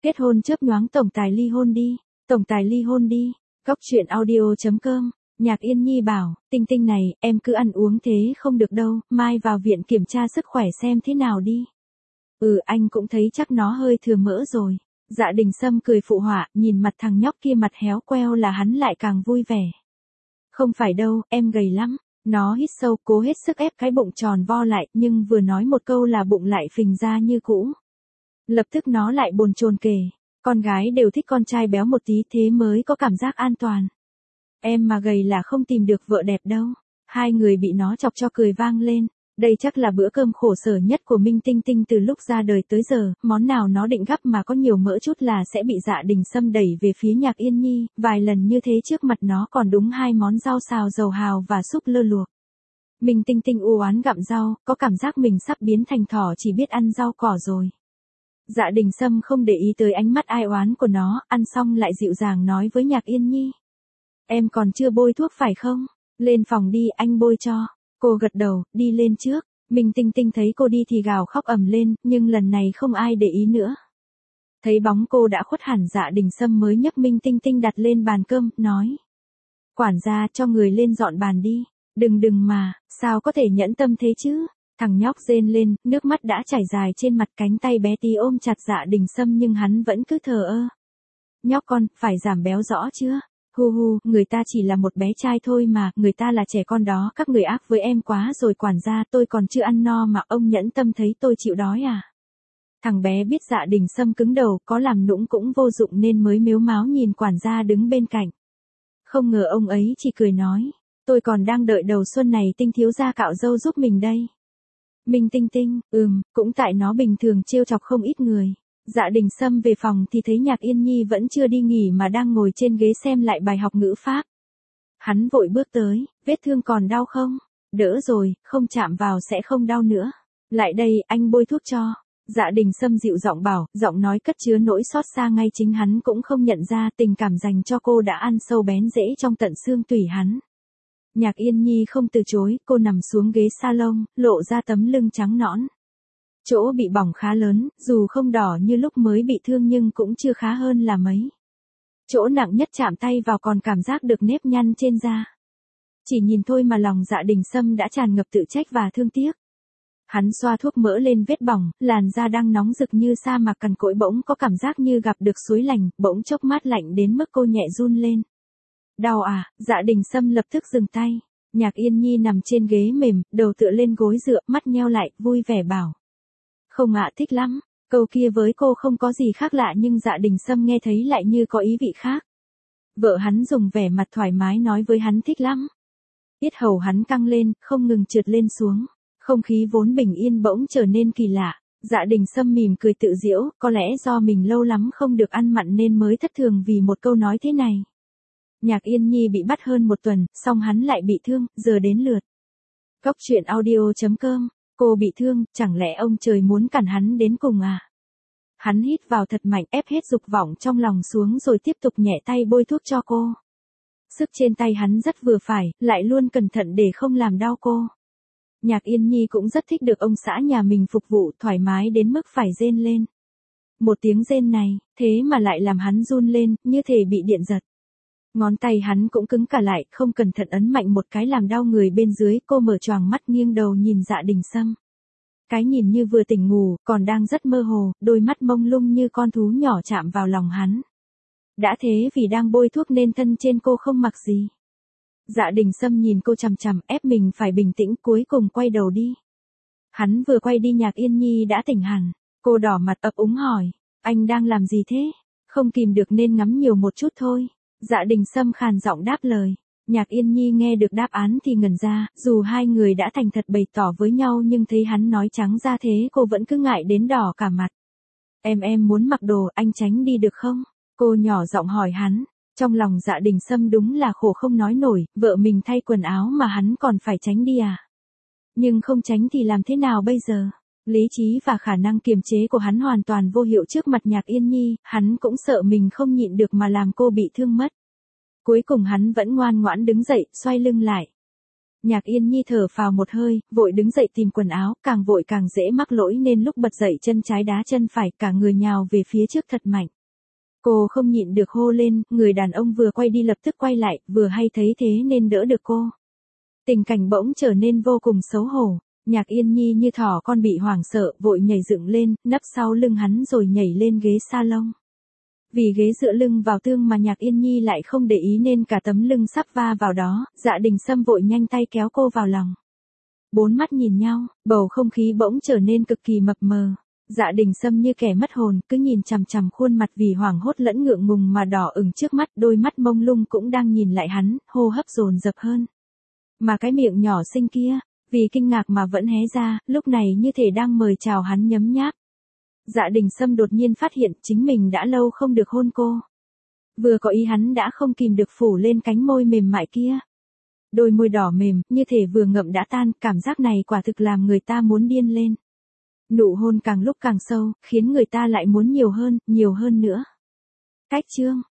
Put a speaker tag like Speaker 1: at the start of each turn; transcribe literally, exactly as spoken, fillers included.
Speaker 1: Kết hôn chớp nhoáng tổng tài ly hôn đi, tổng tài ly hôn đi. Góc truyện audio chấm com. Nhạc Yên Nhi bảo, Tinh Tinh này, em cứ ăn uống thế không được đâu, mai vào viện kiểm tra sức khỏe xem thế nào đi. Ừ, anh cũng thấy chắc nó hơi thừa mỡ rồi. Dạ Đình Sâm cười phụ họa, nhìn mặt thằng nhóc kia mặt héo queo là hắn lại càng vui vẻ. Không phải đâu, em gầy lắm. Nó hít sâu, cố hết sức ép cái bụng tròn vo lại, nhưng vừa nói một câu là bụng lại phình ra như cũ. Lập tức nó lại bồn chồn kể, con gái đều thích con trai béo một tí thế mới có cảm giác an toàn. Em mà gầy là không tìm được vợ đẹp đâu. Hai người bị nó chọc cho cười vang lên. Đây chắc là bữa cơm khổ sở nhất của Minh Tinh Tinh từ lúc ra đời tới giờ, món nào nó định gắp mà có nhiều mỡ chút là sẽ bị Dạ Đình Sâm đẩy về phía Nhạc Yên Nhi, vài lần như thế trước mặt nó còn đúng hai món rau xào dầu hào và súp lơ luộc. Minh Tinh Tinh u oán gặm rau, có cảm giác mình sắp biến thành thỏ chỉ biết ăn rau cỏ rồi. Dạ Đình Sâm không để ý tới ánh mắt ai oán của nó, ăn xong lại dịu dàng nói với Nhạc Yên Nhi. Em còn chưa bôi thuốc phải không? Lên phòng đi, anh bôi cho. Cô gật đầu, đi lên trước. Minh Tinh Tinh thấy cô đi thì gào khóc ầm lên, nhưng lần này không ai để ý nữa. Thấy bóng cô đã khuất hẳn, Dạ Đình Sâm mới nhấc Minh Tinh Tinh đặt lên bàn cơm, nói. Quản gia, cho người lên dọn bàn đi. Đừng đừng mà, sao có thể nhẫn tâm thế chứ? Thằng nhóc rên lên, nước mắt đã chảy dài trên mặt, cánh tay bé tí ôm chặt Dạ Đình Sâm nhưng hắn vẫn cứ thờ ơ. Nhóc con, phải giảm béo rõ chưa? Hu hu, người ta chỉ là một bé trai thôi mà, người ta là trẻ con đó, các người ác với em quá rồi quản gia, tôi còn chưa ăn no mà ông nhẫn tâm thấy tôi chịu đói à? Thằng bé biết Dạ Đình Sâm cứng đầu, có làm nũng cũng vô dụng nên mới mếu máo nhìn quản gia đứng bên cạnh. Không ngờ ông ấy chỉ cười nói, tôi còn đang đợi đầu xuân này Tinh thiếu gia cạo râu giúp mình đây. Minh Tinh Tinh, ừm, cũng tại nó bình thường trêu chọc không ít người. Dạ Đình Sâm về phòng thì thấy Nhạc Yên Nhi vẫn chưa đi nghỉ mà đang ngồi trên ghế xem lại bài học ngữ pháp. Hắn vội bước tới, vết thương còn đau không? Đỡ rồi, không chạm vào sẽ không đau nữa. Lại đây, anh bôi thuốc cho. Dạ Đình Sâm dịu giọng bảo, giọng nói cất chứa nỗi xót xa, ngay chính hắn cũng không nhận ra tình cảm dành cho cô đã ăn sâu bén rễ trong tận xương tủy hắn. Nhạc Yên Nhi không từ chối, cô nằm xuống ghế salon, lộ ra tấm lưng trắng nõn. Chỗ bị bỏng khá lớn, dù không đỏ như lúc mới bị thương nhưng cũng chưa khá hơn là mấy. Chỗ nặng nhất chạm tay vào còn cảm giác được nếp nhăn trên da. Chỉ nhìn thôi mà lòng Dạ Đình Sâm đã tràn ngập tự trách và thương tiếc. Hắn xoa thuốc mỡ lên vết bỏng, làn da đang nóng rực như sa mạc cằn cỗi bỗng có cảm giác như gặp được suối lành, bỗng chốc mát lạnh đến mức cô nhẹ run lên. Đau à? Dạ Đình Sâm lập tức dừng tay. Nhạc Yên Nhi nằm trên ghế mềm, đầu tựa lên gối dựa, mắt nheo lại, vui vẻ bảo. Không ạ, thích lắm. Câu kia với cô không có gì khác lạ nhưng Dạ Đình Sâm nghe thấy lại như có ý vị khác. Vợ hắn dùng vẻ mặt thoải mái nói với hắn thích lắm. Yết hầu hắn căng lên, không ngừng trượt lên xuống. Không khí vốn bình yên bỗng trở nên kỳ lạ. Dạ Đình Sâm mỉm cười tự giễu, có lẽ do mình lâu lắm không được ăn mặn nên mới thất thường vì một câu nói thế này. Nhạc Yên Nhi bị bắt hơn một tuần, xong hắn lại bị thương, giờ đến lượt. Góc truyện audio chấm com. Cô bị thương, chẳng lẽ ông trời muốn cản hắn đến cùng à? Hắn hít vào thật mạnh, ép hết dục vọng trong lòng xuống rồi tiếp tục nhẹ tay bôi thuốc cho cô. Sức trên tay hắn rất vừa phải, lại luôn cẩn thận để không làm đau cô. Nhạc Yên Nhi cũng rất thích được ông xã nhà mình phục vụ, thoải mái đến mức phải rên lên. Một tiếng rên này, thế mà lại làm hắn run lên, như thể bị điện giật. Ngón tay hắn cũng cứng cả lại, không cẩn thận ấn mạnh một cái làm đau người bên dưới, cô mở choàng mắt nghiêng đầu nhìn Dạ Đình Sâm. Cái nhìn như vừa tỉnh ngủ, còn đang rất mơ hồ, đôi mắt mông lung như con thú nhỏ chạm vào lòng hắn. Đã thế vì đang bôi thuốc nên thân trên cô không mặc gì. Dạ Đình Sâm nhìn cô chằm chằm, ép mình phải bình tĩnh, cuối cùng quay đầu đi. Hắn vừa quay đi Nhạc Yên Nhi đã tỉnh hẳn, cô đỏ mặt ấp úng hỏi, anh đang làm gì thế? Không kìm được nên ngắm nhiều một chút thôi. Dạ Đình Sâm khàn giọng đáp lời. Nhạc Yên Nhi nghe được đáp án thì ngẩn ra, dù hai người đã thành thật bày tỏ với nhau nhưng thấy hắn nói trắng ra thế cô vẫn cứ ngại đến đỏ cả mặt. Em em muốn mặc đồ, anh tránh đi được không? Cô nhỏ giọng hỏi hắn. Trong lòng Dạ Đình Sâm đúng là khổ không nói nổi, vợ mình thay quần áo mà hắn còn phải tránh đi à? Nhưng không tránh thì làm thế nào bây giờ? Lý trí và khả năng kiềm chế của hắn hoàn toàn vô hiệu trước mặt Nhạc Yên Nhi, hắn cũng sợ mình không nhịn được mà làm cô bị thương mất. Cuối cùng hắn vẫn ngoan ngoãn đứng dậy, xoay lưng lại. Nhạc Yên Nhi thở phào một hơi, vội đứng dậy tìm quần áo, càng vội càng dễ mắc lỗi nên lúc bật dậy chân trái đá chân phải, cả người nhào về phía trước thật mạnh. Cô không nhịn được hô lên, người đàn ông vừa quay đi lập tức quay lại, vừa hay thấy thế nên đỡ được cô. Tình cảnh bỗng trở nên vô cùng xấu hổ. Nhạc Yên Nhi như thỏ con bị hoảng sợ, vội nhảy dựng lên, nấp sau lưng hắn rồi nhảy lên ghế salon. Vì ghế dựa lưng vào tường mà Nhạc Yên Nhi lại không để ý nên cả tấm lưng sắp va vào đó, Dạ Đình Sâm vội nhanh tay kéo cô vào lòng. Bốn mắt nhìn nhau, bầu không khí bỗng trở nên cực kỳ mập mờ. Dạ Đình Sâm như kẻ mất hồn, cứ nhìn chằm chằm khuôn mặt vì hoảng hốt lẫn ngượng ngùng mà đỏ ửng trước mắt, đôi mắt mông lung cũng đang nhìn lại hắn, hô hấp dồn dập hơn. Mà cái miệng nhỏ xinh kia, vì kinh ngạc mà vẫn hé ra, lúc này như thể đang mời chào hắn nhấm nháp. Dạ Đình Sâm đột nhiên phát hiện chính mình đã lâu không được hôn cô. Vừa có ý hắn đã không kìm được phủ lên cánh môi mềm mại kia. Đôi môi đỏ mềm, như thể vừa ngậm đã tan, cảm giác này quả thực làm người ta muốn điên lên. Nụ hôn càng lúc càng sâu, khiến người ta lại muốn nhiều hơn, nhiều hơn nữa. Cách chương